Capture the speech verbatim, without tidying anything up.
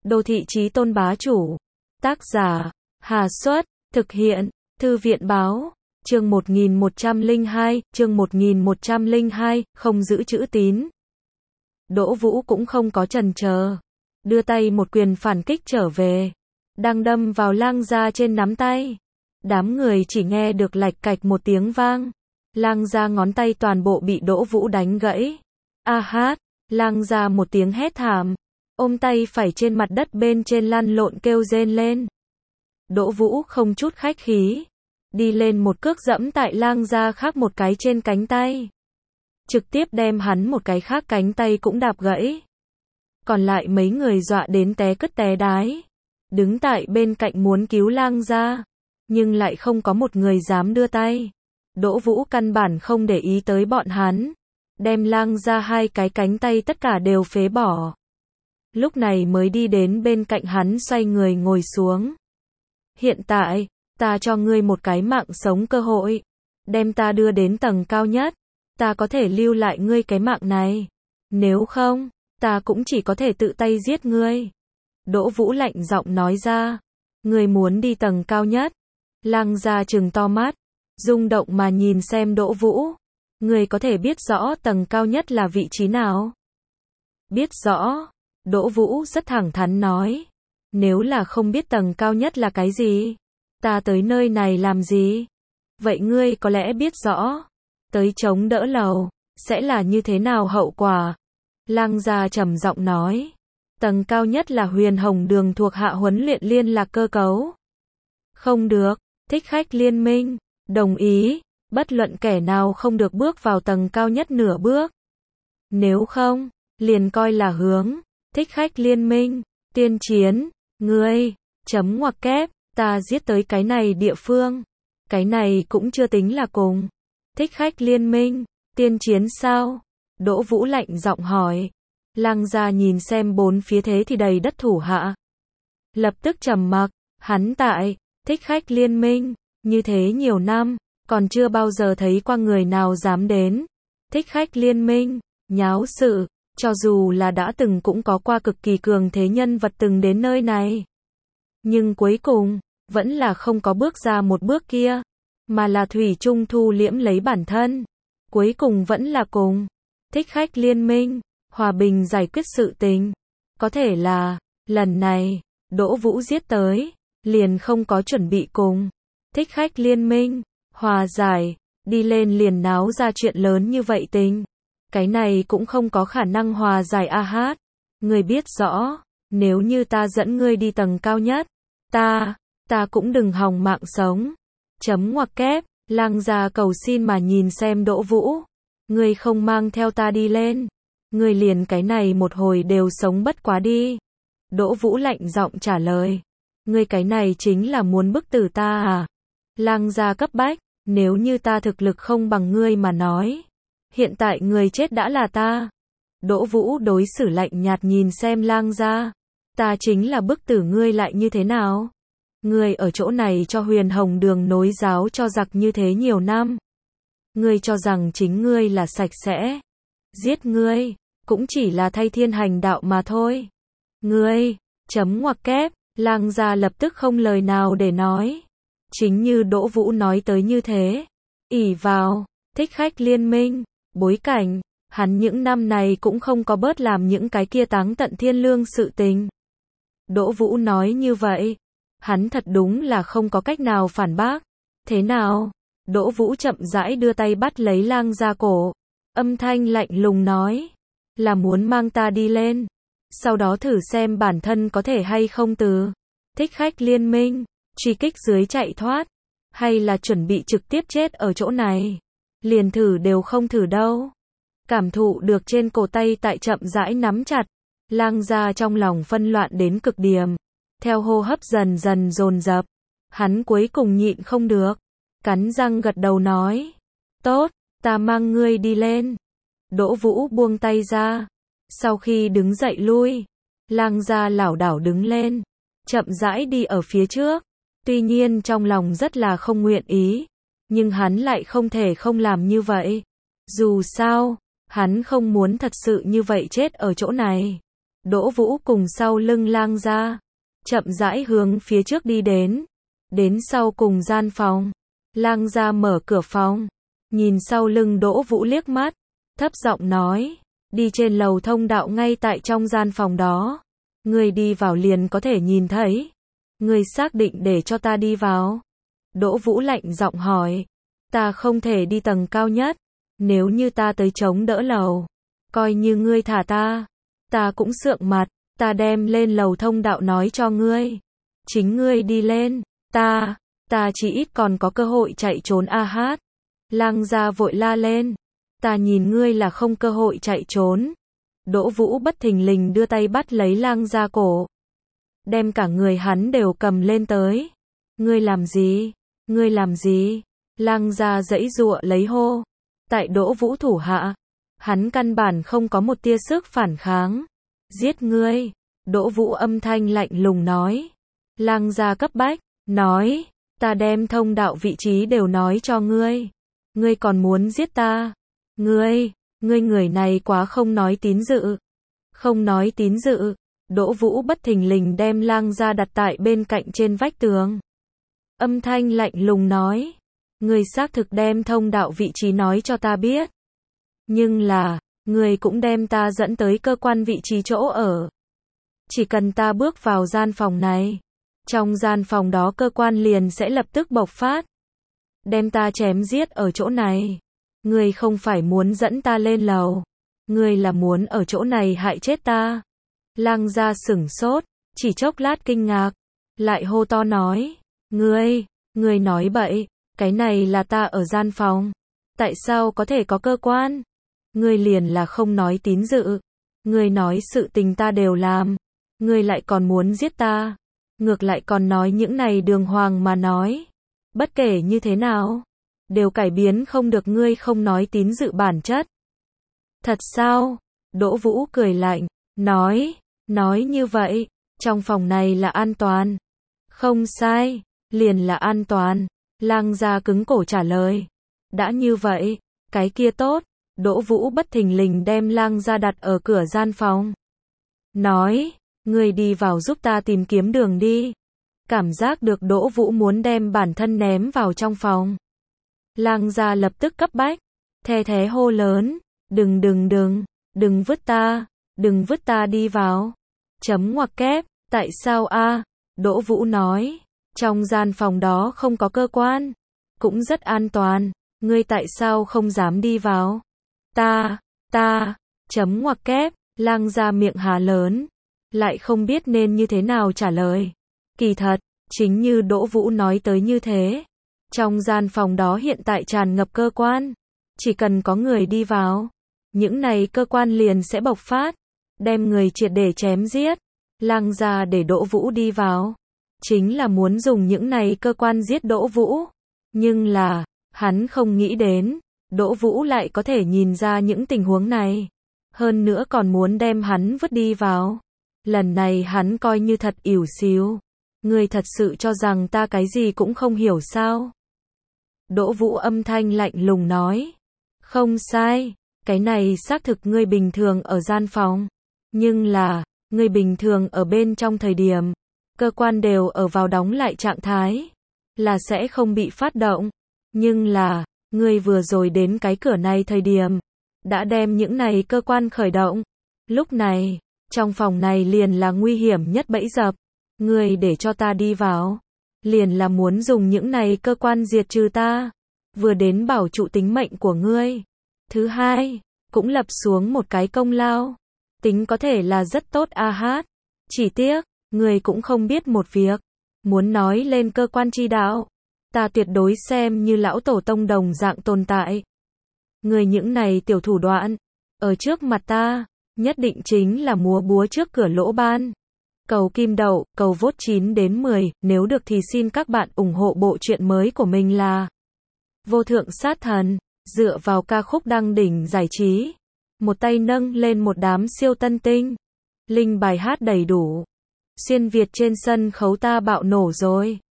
Đô thị chí tôn bá chủ. Tác giả, Hà Xuất, thực hiện, Thư viện báo, chương một nghìn một trăm lẻ hai, chương một nghìn một trăm lẻ hai, không giữ chữ tín. Đỗ Vũ cũng không có chần chờ, đưa tay một quyền phản kích trở về, đang đâm vào Lang Gia trên nắm tay. Đám người chỉ nghe được lạch cạch một tiếng vang, Lang Gia ngón tay toàn bộ bị Đỗ Vũ đánh gãy. A hát, Lang Gia một tiếng hét thảm, ôm tay phải trên mặt đất bên trên lăn lộn kêu rên lên. Đỗ Vũ không chút khách khí, đi lên một cước dẫm tại Lang Gia khác một cái trên cánh tay, trực tiếp đem hắn một cái khác cánh tay cũng đạp gãy. Còn lại mấy người dọa đến té cứt té đái, đứng tại bên cạnh muốn cứu Lang Gia, nhưng lại không có một người dám đưa tay. Đỗ Vũ căn bản không để ý tới bọn hắn, đem Lang Gia hai cái cánh tay tất cả đều phế bỏ. Lúc này mới đi đến bên cạnh hắn xoay người ngồi xuống. Hiện tại, ta cho ngươi một cái mạng sống cơ hội, đem ta đưa đến tầng cao nhất, ta có thể lưu lại ngươi cái mạng này. Nếu không, ta cũng chỉ có thể tự tay giết ngươi. Đỗ Vũ lạnh giọng nói ra. Ngươi muốn đi tầng cao nhất? Lang Gia trừng to mắt, rung động mà nhìn xem Đỗ Vũ. Ngươi có thể biết rõ tầng cao nhất là vị trí nào? Biết rõ. Đỗ Vũ rất thẳng thắn nói. Nếu là không biết tầng cao nhất là cái gì, ta tới nơi này làm gì? Vậy ngươi có lẽ biết rõ, tới chống đỡ lầu, sẽ là như thế nào hậu quả? Lang Gia trầm giọng nói. Tầng cao nhất là Huyền Hồng Đường thuộc hạ huấn luyện liên lạc cơ cấu. Không được, Thích Khách Liên Minh, đồng ý, bất luận kẻ nào không được bước vào tầng cao nhất nửa bước. Nếu không, liền coi là hướng, Thích Khách Liên Minh, tiên chiến, ngươi, chấm ngoặc kép, ta giết tới cái này địa phương. Cái này cũng chưa tính là cùng. Thích Khách Liên Minh, tiên chiến sao? Đỗ Vũ lạnh giọng hỏi. Lang Gia nhìn xem bốn phía thế thì đầy đất thủ hạ, lập tức trầm mặc. Hắn tại Thích Khách Liên Minh như thế nhiều năm, còn chưa bao giờ thấy qua người nào dám đến Thích Khách Liên Minh nháo sự. Cho dù là đã từng cũng có qua cực kỳ cường thế nhân vật từng đến nơi này, nhưng cuối cùng vẫn là không có bước ra một bước kia, mà là thủy chung thu liễm lấy bản thân. Cuối cùng vẫn là cùng Thích Khách Liên Minh hòa bình giải quyết sự tình. Có thể là lần này Đỗ Vũ giết tới, liền không có chuẩn bị cùng Thích Khách Liên Minh hòa giải, đi lên liền náo ra chuyện lớn như vậy tình. Cái này cũng không có khả năng hòa giải. A hát, ngươi biết rõ, nếu như ta dẫn ngươi đi tầng cao nhất, ta, ta cũng đừng hòng mạng sống. Chấm ngoặc kép, Lang Gia cầu xin mà nhìn xem Đỗ Vũ. Ngươi không mang theo ta đi lên, ngươi liền cái này một hồi đều sống bất quá đi. Đỗ Vũ lạnh giọng trả lời. Ngươi cái này chính là muốn bức tử ta à? Lang Gia cấp bách, nếu như ta thực lực không bằng ngươi mà nói, hiện tại người chết đã là ta. Đỗ Vũ đối xử lạnh nhạt nhìn xem Lang Gia. Ta chính là bức tử ngươi lại như thế nào? Ngươi ở chỗ này cho Huyền Hồng Đường nối giáo cho giặc như thế nhiều năm. Ngươi cho rằng chính ngươi là sạch sẽ. Giết ngươi, cũng chỉ là thay thiên hành đạo mà thôi. Ngươi, chấm ngoặc kép, Lang Gia lập tức không lời nào để nói. Chính như Đỗ Vũ nói tới như thế. ỷ vào Thích Khách Liên Minh bối cảnh, hắn những năm này cũng không có bớt làm những cái kia táng tận thiên lương sự tình. Đỗ Vũ nói như vậy, hắn thật đúng là không có cách nào phản bác. Thế nào? Đỗ Vũ chậm rãi đưa tay bắt lấy Lang Gia cổ, âm thanh lạnh lùng nói, là muốn mang ta đi lên, sau đó thử xem bản thân có thể hay không từ Thích Khách Liên Minh truy kích dưới chạy thoát, hay là chuẩn bị trực tiếp chết ở chỗ này. Liền thử đều không thử đâu. Cảm thụ được trên cổ tay tại chậm rãi nắm chặt, Lang Gia trong lòng phân loạn đến cực điểm, theo hô hấp dần dần dồn dập, hắn cuối cùng nhịn không được, cắn răng gật đầu nói, tốt, ta mang ngươi đi lên. Đỗ Vũ buông tay ra, sau khi đứng dậy lui, Lang Gia lảo đảo đứng lên, chậm rãi đi ở phía trước, tuy nhiên trong lòng rất là không nguyện ý, nhưng hắn lại không thể không làm như vậy. Dù sao, hắn không muốn thật sự như vậy chết ở chỗ này. Đỗ Vũ cùng sau lưng Lang gia, chậm rãi hướng phía trước đi đến. Đến sau cùng gian phòng, Lang gia mở cửa phòng, nhìn sau lưng Đỗ Vũ liếc mắt, thấp giọng nói, đi trên lầu thông đạo ngay tại trong gian phòng đó. Ngươi đi vào liền có thể nhìn thấy. Ngươi xác định để cho ta đi vào? Đỗ Vũ lạnh giọng hỏi. Ta không thể đi tầng cao nhất. Nếu như ta tới chống đỡ lầu, coi như ngươi thả ta, ta cũng sượng mặt. Ta đem lên lầu thông đạo nói cho ngươi. Chính ngươi đi lên. Ta, ta chỉ ít còn có cơ hội chạy trốn a hát. Lang gia vội la lên. Ta nhìn ngươi là không cơ hội chạy trốn. Đỗ Vũ bất thình lình đưa tay bắt lấy Lang gia cổ, đem cả người hắn đều cầm lên tới. Ngươi làm gì? Ngươi làm gì? Lang gia giãy giụa lấy hô. Tại Đỗ Vũ thủ hạ, hắn căn bản không có một tia sức phản kháng. Giết ngươi. Đỗ Vũ âm thanh lạnh lùng nói. Lang gia cấp bách, nói, ta đem thông đạo vị trí đều nói cho ngươi. Ngươi còn muốn giết ta? Ngươi, ngươi người này quá không nói tín dự. Không nói tín dự. Đỗ Vũ bất thình lình đem Lang gia đặt tại bên cạnh trên vách tường. Âm thanh lạnh lùng nói, ngươi xác thực đem thông đạo vị trí nói cho ta biết. Nhưng là, ngươi cũng đem ta dẫn tới cơ quan vị trí chỗ ở. Chỉ cần ta bước vào gian phòng này, trong gian phòng đó cơ quan liền sẽ lập tức bộc phát. Đem ta chém giết ở chỗ này. Ngươi không phải muốn dẫn ta lên lầu. Ngươi là muốn ở chỗ này hại chết ta. Lang gia sửng sốt, chỉ chốc lát kinh ngạc, lại hô to nói, ngươi, ngươi nói bậy, cái này là ta ở gian phòng. Tại sao có thể có cơ quan? Ngươi liền là không nói tín dự. Ngươi nói sự tình ta đều làm. Ngươi lại còn muốn giết ta. Ngược lại còn nói những này đường hoàng mà nói. Bất kể như thế nào, đều cải biến không được ngươi không nói tín dự bản chất. Thật sao? Đỗ Vũ cười lạnh, nói, nói như vậy, trong phòng này là an toàn. Không sai, liền là an toàn. Lang gia cứng cổ trả lời. Đã như vậy, cái kia tốt. Đỗ Vũ bất thình lình đem Lang gia đặt ở cửa gian phòng. Nói, ngươi đi vào giúp ta tìm kiếm đường đi. Cảm giác được Đỗ Vũ muốn đem bản thân ném vào trong phòng. Lang gia lập tức cấp bách, the thé hô lớn, đừng đừng đừng, đừng vứt ta, đừng vứt ta đi vào. Chấm ngoặc kép, tại sao a? Đỗ Vũ nói, trong gian phòng đó không có cơ quan, cũng rất an toàn, ngươi tại sao không dám đi vào? Ta, ta, chấm ngoặc kép, Lang gia miệng há lớn, lại không biết nên như thế nào trả lời. Kỳ thật, chính như Đỗ Vũ nói tới như thế. Trong gian phòng đó hiện tại tràn ngập cơ quan. Chỉ cần có người đi vào, những này cơ quan liền sẽ bộc phát, đem người triệt để chém giết. Lang gia để Đỗ Vũ đi vào, chính là muốn dùng những này cơ quan giết Đỗ Vũ. Nhưng là, hắn không nghĩ đến, Đỗ Vũ lại có thể nhìn ra những tình huống này. Hơn nữa còn muốn đem hắn vứt đi vào. Lần này hắn coi như thật ỉu xìu. Ngươi thật sự cho rằng ta cái gì cũng không hiểu sao? Đỗ Vũ âm thanh lạnh lùng nói. Không sai, cái này xác thực ngươi bình thường ở gian phòng. Nhưng là, ngươi bình thường ở bên trong thời điểm, cơ quan đều ở vào đóng lại trạng thái, là sẽ không bị phát động. Nhưng là, ngươi vừa rồi đến cái cửa này thời điểm, đã đem những này cơ quan khởi động. Lúc này, trong phòng này liền là nguy hiểm nhất bẫy dập. Ngươi để cho ta đi vào, liền là muốn dùng những này cơ quan diệt trừ ta, vừa đến bảo trụ tính mệnh của ngươi. Thứ hai, cũng lập xuống một cái công lao, tính có thể là rất tốt a hát. Chỉ tiếc, ngươi cũng không biết một việc, muốn nói lên cơ quan chi đạo, ta tuyệt đối xem như lão tổ tông đồng dạng tồn tại. Ngươi những này tiểu thủ đoạn, ở trước mặt ta, nhất định chính là múa búa trước cửa lỗ ban. Cầu kim đậu, cầu vote chín đến mười, nếu được thì xin các bạn ủng hộ bộ truyện mới của mình là Vô Thượng Sát Thần, dựa vào ca khúc đăng đỉnh giải trí. Một tay nâng lên một đám siêu tân tinh. Linh bài hát đầy đủ. Xuyên Việt trên sân khấu ta bạo nổ rồi.